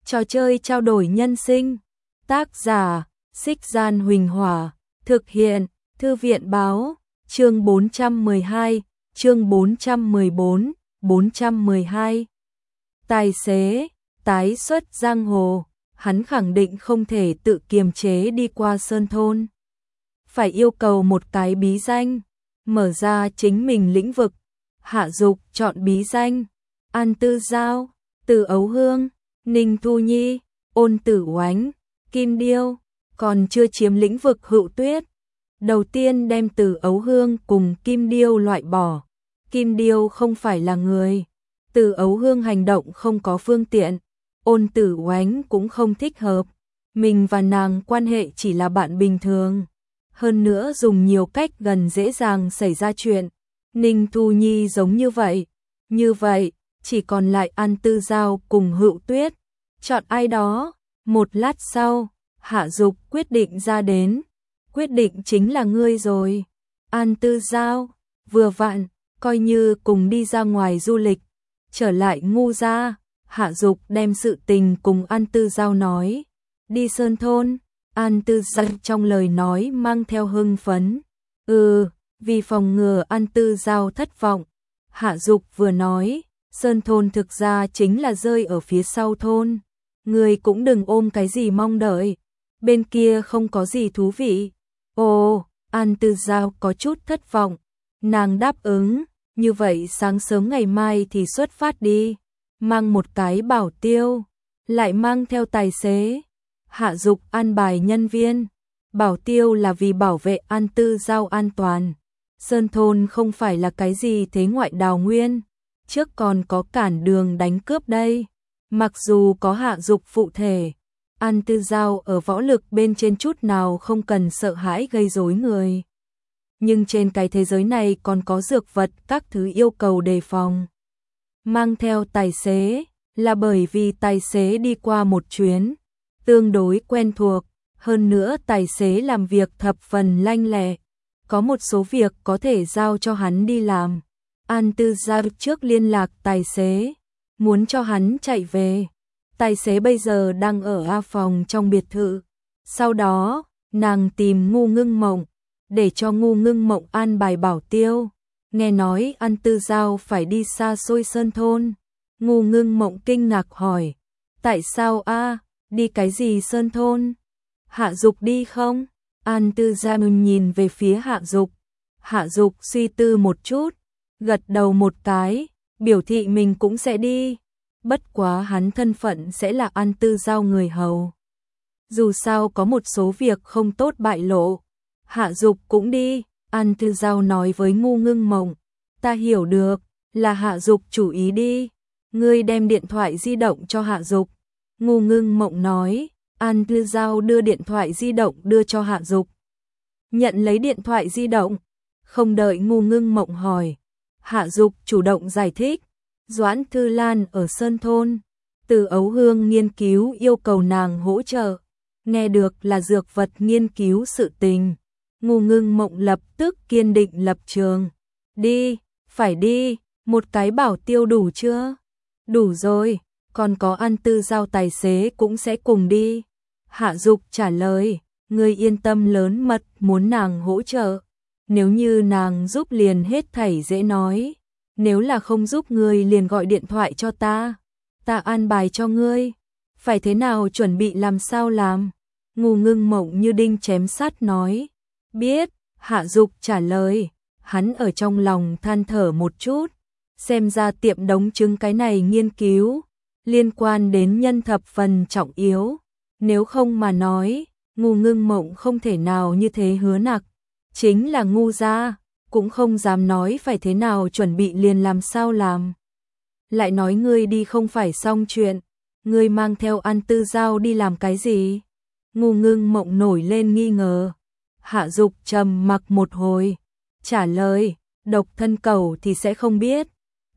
Trò chơi trao đổi nhân sinh. Tác giả: Xích Gian Huỳnh Hỏa. Thực hiện: Thư viện báo. Chương 412, chương 414, 412. Tài xế, tái xuất giang hồ, hắn khẳng định không thể tự kiềm chế đi qua Sơn Thôn. Phải yêu cầu một cái bí danh, mở ra chính mình lĩnh vực. Hạ Dục chọn bí danh: An Tư Giao, Từ Ấu Hương, Ninh Thu Nhi, Ôn Tử Oánh, Kim Điêu, còn chưa chiếm lĩnh vực Hựu Tuyết. Đầu tiên đem Từ Ấu Hương cùng Kim Điêu loại bỏ. Kim Điêu không phải là người. Từ Ấu Hương hành động không có phương tiện. Ôn Tử Oánh cũng không thích hợp. Mình và nàng quan hệ chỉ là bạn bình thường. Hơn nữa dùng nhiều cách gần dễ dàng xảy ra chuyện. Ninh Thu Nhi giống như vậy. Như vậy, chỉ còn lại An Tư Giao cùng Hựu Tuyết. Chọn ai đó. Một lát sau, Hạ Dục quyết định ra đến. Quyết định chính là ngươi rồi. An Tư Giao, vừa vặn, coi như cùng đi ra ngoài du lịch. Trở lại Ngu gia, Hạ Dục đem sự tình cùng An Tư Giao nói. Đi Sơn Thôn. An Tư Giao trong lời nói mang theo hưng phấn. Vì phòng ngừa An Tư Giao thất vọng. Hạ Dục vừa nói, Sơn Thôn thực ra chính là rơi ở phía sau thôn. Người cũng đừng ôm cái gì mong đợi. Bên kia không có gì thú vị. Ồ, An Tư Giao có chút thất vọng. Nàng đáp ứng, như vậy sáng sớm ngày mai thì xuất phát đi. Mang một cái bảo tiêu, lại mang theo tài xế. Hạ Dục an bài nhân viên. Bảo tiêu là vì bảo vệ An Tư Giao an toàn. Sơn Thôn không phải là cái gì thế ngoại đào nguyên. Trước còn có cản đường đánh cướp đây. Mặc dù có Hạ Dục phụ thể, An Tư Giao ở võ lực bên trên chút nào không cần sợ hãi gây rối người. Nhưng trên cái thế giới này còn có dược vật các thứ yêu cầu đề phòng. Mang theo tài xế là bởi vì tài xế đi qua một chuyến, tương đối quen thuộc. Hơn nữa tài xế làm việc thập phần lanh lẹ. Có một số việc có thể giao cho hắn đi làm. An Tư Giao trước liên lạc tài xế, muốn cho hắn chạy về. Tài xế bây giờ đang ở A phòng trong biệt thự. Sau đó, nàng tìm Ngu Ngưng Mộng, để cho Ngu Ngưng Mộng an bài bảo tiêu. Nghe nói An Tư Giao phải đi xa xôi Sơn Thôn. Ngu Ngưng Mộng kinh ngạc hỏi, tại sao a? Đi cái gì Sơn Thôn? Hạ Dục đi không? An Tư Giao nhìn về phía Hạ Dục. Hạ Dục suy tư một chút, gật đầu một cái, biểu thị mình cũng sẽ đi. Bất quá hắn thân phận sẽ là An Tư Giao người hầu. Dù sao có một số việc không tốt bại lộ. Hạ Dục cũng đi. An Tư Giao nói với Ngu Ngưng Mộng, ta hiểu được, là Hạ Dục chủ ý đi. Ngươi đem điện thoại di động cho Hạ Dục. Ngu Ngưng Mộng nói. An Tư Giao đưa điện thoại di động đưa cho Hạ Dục. Nhận lấy điện thoại di động. Không đợi Ngu Ngưng Mộng hỏi, Hạ Dục chủ động giải thích. Doãn Thư Lan ở Sơn Thôn. Từ Ấu Hương nghiên cứu yêu cầu nàng hỗ trợ. Nghe được là dược vật nghiên cứu sự tình. Ngu Ngưng Mộng lập tức kiên định lập trường. Đi, phải đi, một cái bảo tiêu đủ chưa? Đủ rồi, còn có An Tư Giao tài xế cũng sẽ cùng đi. Hạ Dục trả lời, ngươi yên tâm lớn mật muốn nàng hỗ trợ. Nếu như nàng giúp liền hết thảy dễ nói. Nếu là không giúp ngươi liền gọi điện thoại cho ta. Ta an bài cho ngươi. Phải thế nào chuẩn bị làm sao làm? Ngu Ngưng Mộng như đinh chém sắt nói. Biết, Hạ Dục trả lời. Hắn ở trong lòng than thở một chút. Xem ra tiệm đống trứng cái này nghiên cứu liên quan đến nhân thập phần trọng yếu. Nếu không mà nói, Ngu Ngưng Mộng không thể nào như thế hứa nặc. Chính là Ngu gia, cũng không dám nói phải thế nào chuẩn bị liền làm sao làm. Lại nói ngươi đi không phải xong chuyện. Ngươi mang theo An Tư Giao đi làm cái gì? Ngu Ngưng Mộng nổi lên nghi ngờ. Hạ Dục trầm mặc một hồi, trả lời, độc thân cầu thì sẽ không biết.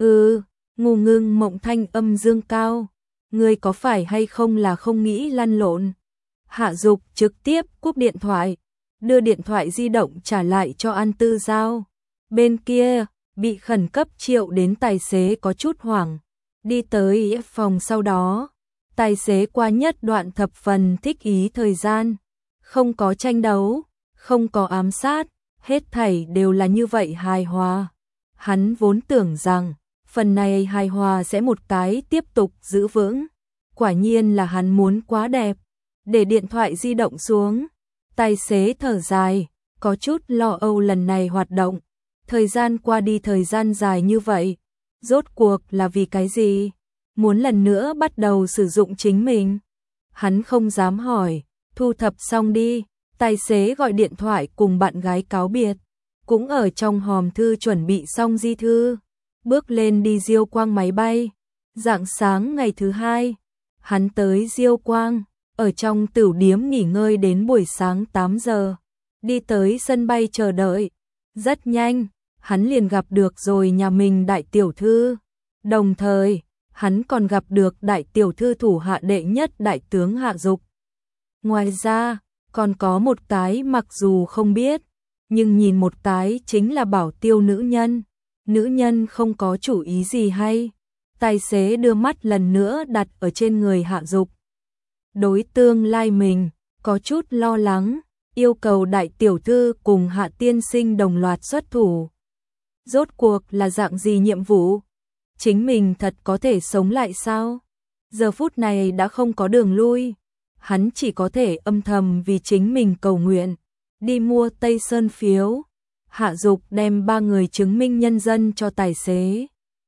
Ngu Ngưng Mộng thanh âm dương cao. Ngươi có phải hay không là không nghĩ lăn lộn? Hạ Dục trực tiếp cúp điện thoại, đưa điện thoại di động trả lại cho An Tư Giao. Bên kia, bị khẩn cấp triệu đến tài xế có chút hoảng. Đi tới phòng sau đó, Tài xế qua nhất đoạn thập phần thích ý thời gian, không có tranh đấu, không có ám sát, hết thảy đều là như vậy hài hòa. Hắn vốn tưởng rằng, phần này hài hòa sẽ một cái tiếp tục giữ vững. Quả nhiên là hắn muốn quá đẹp. Để điện thoại di động xuống, tài xế thở dài, có chút lo âu lần này hoạt động. Thời gian qua đi thời gian dài như vậy, rốt cuộc là vì cái gì? Muốn lần nữa bắt đầu sử dụng chính mình. Hắn không dám hỏi, thu thập xong đi, tài xế gọi điện thoại cùng bạn gái cáo biệt. Cũng ở trong hòm thư chuẩn bị xong di thư, bước lên đi Diêu Quang máy bay. Rạng sáng ngày thứ hai, hắn tới Diêu Quang, ở trong tửu điếm nghỉ ngơi đến buổi sáng 8 giờ, đi tới sân bay chờ đợi. Rất nhanh, hắn liền gặp được rồi nhà mình đại tiểu thư. Đồng thời, hắn còn gặp được đại tiểu thư thủ hạ đệ nhất đại tướng Hạ Dục. Ngoài ra, còn có một cái mặc dù không biết, nhưng nhìn một cái chính là bảo tiêu nữ nhân. Nữ nhân không có chủ ý gì hay. Tài xế đưa mắt lần nữa đặt ở trên người Hạ Dục. Đối tương lai mình, có chút lo lắng, yêu cầu đại tiểu thư cùng Hạ tiên sinh đồng loạt xuất thủ. Rốt cuộc là dạng gì nhiệm vụ? Chính mình thật có thể sống lại sao? Giờ phút này đã không có đường lui. Hắn chỉ có thể âm thầm vì chính mình cầu nguyện. Đi mua Tây Sơn phiếu. Hạ Dục đem 3 người chứng minh nhân dân cho tài xế.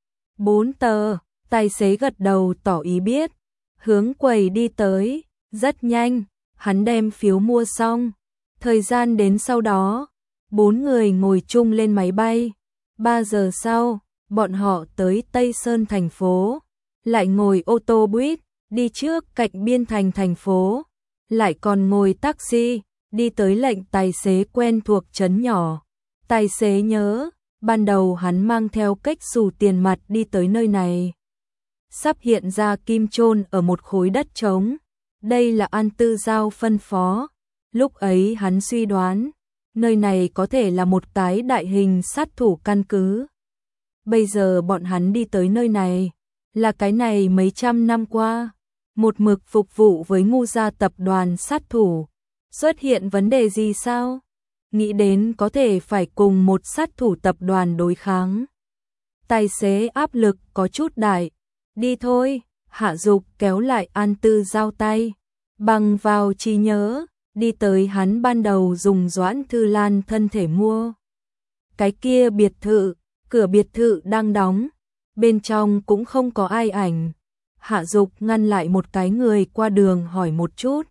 4 tờ, tài xế gật đầu tỏ ý biết. Hướng quầy đi tới, rất nhanh, hắn đem phiếu mua xong. Thời gian đến sau đó, 4 người ngồi chung lên máy bay. 3 giờ sau, bọn họ tới Tây Sơn thành phố. Lại ngồi ô tô buýt, đi trước cạnh biên thành thành phố. Lại còn ngồi taxi, đi tới lệnh tài xế quen thuộc trấn nhỏ. Tài xế nhớ, ban đầu hắn mang theo cách xù tiền mặt đi tới nơi này. Sắp hiện ra kim chôn ở một khối đất trống. Đây là An Tư Giao phân phó. Lúc ấy hắn suy đoán, nơi này có thể là một cái đại hình sát thủ căn cứ. Bây giờ bọn hắn đi tới nơi này, là cái này mấy trăm năm qua, một mực phục vụ với Ngu gia tập đoàn sát thủ. Xuất hiện vấn đề gì sao? Nghĩ đến có thể phải cùng một sát thủ tập đoàn đối kháng. Tài xế áp lực có chút đại. Đi thôi, Hạ Dục kéo lại An Tư Giao tay. Bằng vào trí nhớ, đi tới hắn ban đầu dùng Doãn Thư Lan thân thể mua. Cái kia biệt thự, cửa biệt thự đang đóng, bên trong cũng không có ai ảnh. Hạ Dục ngăn lại một cái người qua đường hỏi một chút.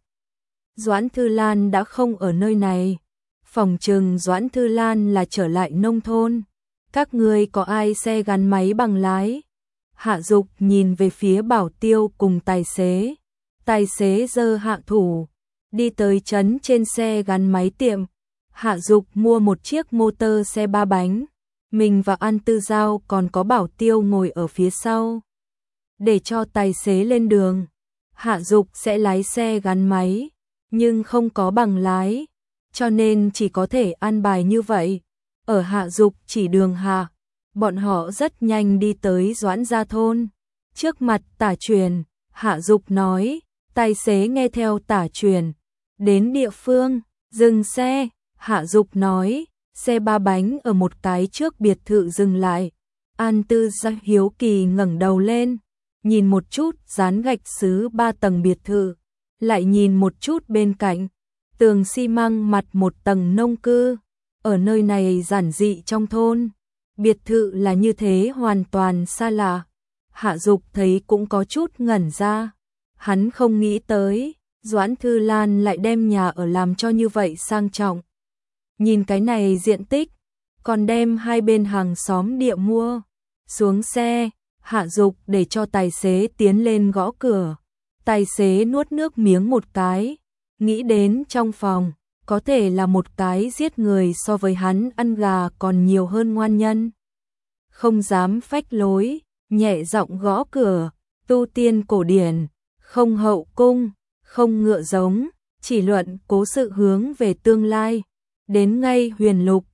Doãn Thư Lan đã không ở nơi này. Phòng trừng Doãn Thư Lan là trở lại nông thôn. Các ngươi có ai xe gắn máy bằng lái? Hạ Dục nhìn về phía bảo tiêu cùng tài xế. Tài xế giơ hạ thủ, đi tới trấn trên xe gắn máy tiệm. Hạ Dục mua một chiếc motor xe 3 bánh. Mình và An Tư Giao còn có bảo tiêu ngồi ở phía sau. Để cho tài xế lên đường. Hạ Dục sẽ lái xe gắn máy, nhưng không có bằng lái, cho nên chỉ có thể an bài như vậy. Ở Hạ Dục chỉ đường hạ, bọn họ rất nhanh đi tới Doãn gia thôn. Trước mặt Tả Truyền, Hạ Dục nói, tài xế nghe theo Tả Truyền. Đến địa phương, dừng xe, Hạ Dục nói, xe 3 bánh ở một cái trước biệt thự dừng lại. An Tư Giao hiếu kỳ ngẩng đầu lên, nhìn một chút dán gạch sứ 3 tầng biệt thự, lại nhìn một chút bên cạnh, tường xi măng mặt một tầng nông cư. Ở nơi này giản dị trong thôn, biệt thự là như thế hoàn toàn xa lạ. Hạ Dục thấy cũng có chút ngẩn ra. Hắn không nghĩ tới, Doãn Thư Lan lại đem nhà ở làm cho như vậy sang trọng. Nhìn cái này diện tích, còn đem hai bên hàng xóm địa mua. Xuống xe, Hạ Dục để cho tài xế tiến lên gõ cửa. Tài xế nuốt nước miếng một cái, nghĩ đến trong phòng, có thể là một cái giết người so với hắn ăn gà còn nhiều hơn ngoan nhân. Không dám phách lối, nhẹ giọng gõ cửa, tu tiên cổ điển, không hậu cung, không ngựa giống, chỉ luận cố sự hướng về tương lai. Đến ngay Huyền Lục,